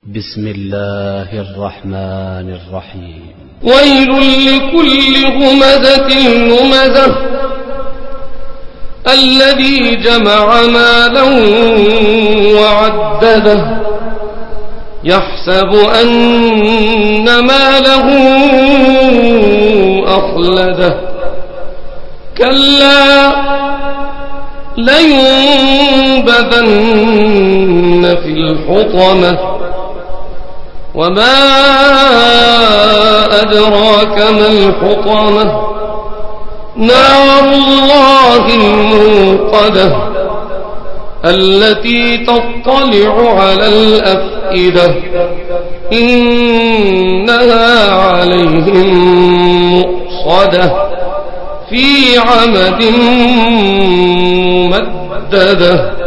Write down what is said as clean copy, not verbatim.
بسم الله الرحمن الرحيم. ويل لكل همزة لمزة الذي جمع مالا وعدده يحسب أن ماله أخلده كلا لينبذن في الحطمة وما أدراك ما الحطمة نار الله الموقدة التي تطلع على الأفئدة إنها عليهم مؤصدة في عمد ممددة.